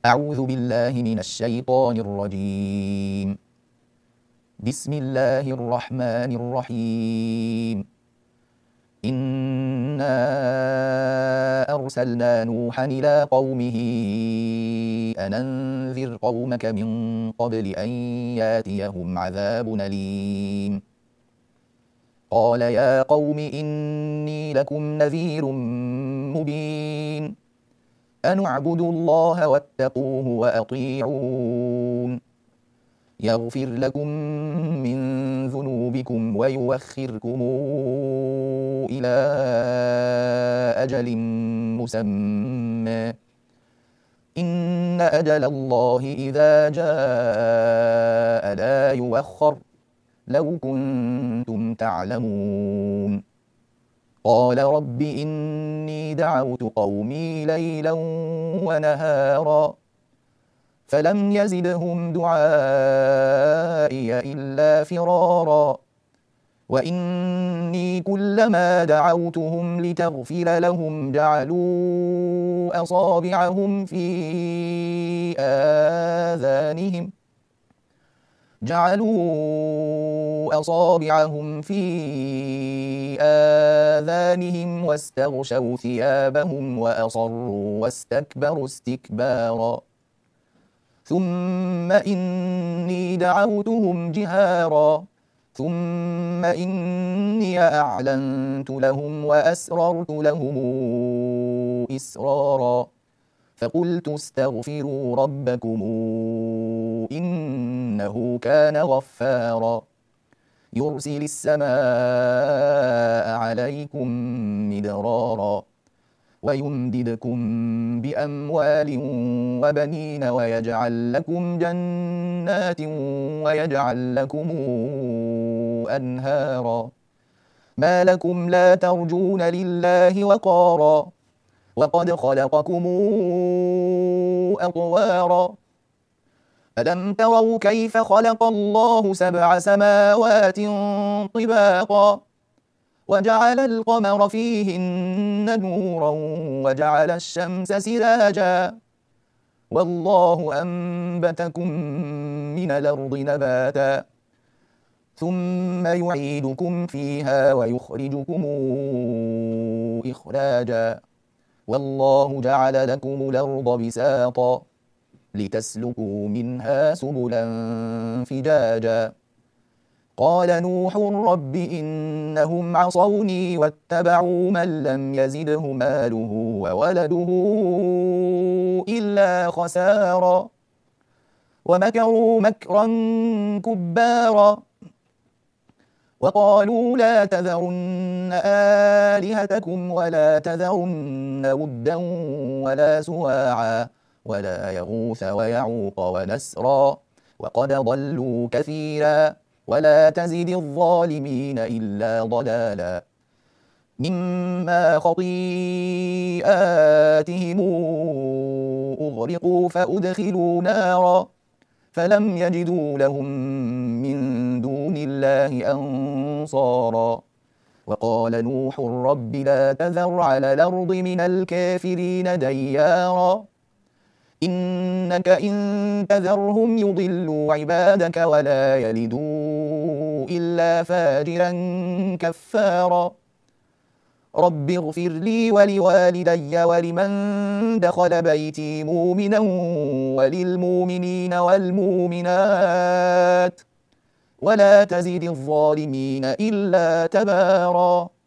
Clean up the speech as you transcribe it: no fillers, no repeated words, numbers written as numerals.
أعوذ بالله من الشيطان الرجيم. بسم الله الرحمن الرحيم. إنا أرسلنا نوحا إلى قومه أن أنذر قومك من قبل أن ياتيهم عذاب أليم. قال يا قوم إني لكم نذير مبين. أن اعبدوا الله واتقوه وأطيعون. يغفر لكم من ذنوبكم ويوخركم إلى أجل مسمى. إن أجل الله إذا جاء لا يؤخر لو كنتم تعلمون. قال رب إني دعوت قومي ليلا ونهارا فلم يزدهم دعائي إلا فرارا. وإني كلما دعوتهم لتغفر لهم جعلوا أصابعهم في آذانهم واستغشوا ثيابهم وأصروا واستكبروا استكبارا. ثم إني دعوتهم جهارا ثم إني أعلنت لهم وأسررت لهم إسرارا. فقلت استغفروا ربكم إنه كان غفارا. يرسل السماء عليكم مدرارا ويمددكم بأموال وبنين ويجعل لكم جنات ويجعل لكم أنهارا. ما لكم لا ترجون لله وقارا وقد خلقكم أطوارا. ألم تروا كيف خلق الله 7 سماوات طباقا وجعل القمر فيهن نورا وجعل الشمس سراجا والله أنبتكم من الأرض نباتا ثم يعيدكم فيها ويخرجكم إخراجا والله جعل لكم الأرض بساطا لتسلكوا منها سبلا فجاجا. قال نوح رب إنهم عصوني واتبعوا من لم يزده ماله وولده إلا خسارا ومكروا مكرا كبارا وقالوا لا تذرن آلهتكم ولا تذرن ودا ولا سواعا ولا يغوث ويعوق ونسرا وقد ضلوا كثيرا ولا تزد الظالمين إلا ضلالا. مما خطيئاتهم أغرقوا فأدخلوا نارا فلم يجدوا لهم من دون الله أنصارا. وقال نوح رب لا تذر على الأرض من الكافرين ديارا إنك إن تذرهم يضلوا عبادك ولا يلدوا إلا فاجرا كفارا. رب اغفر لي ولوالدي ولمن دخل بيتي مؤمنا وللمؤمنين والمؤمنات ولا تزد الظالمين إلا تبارا.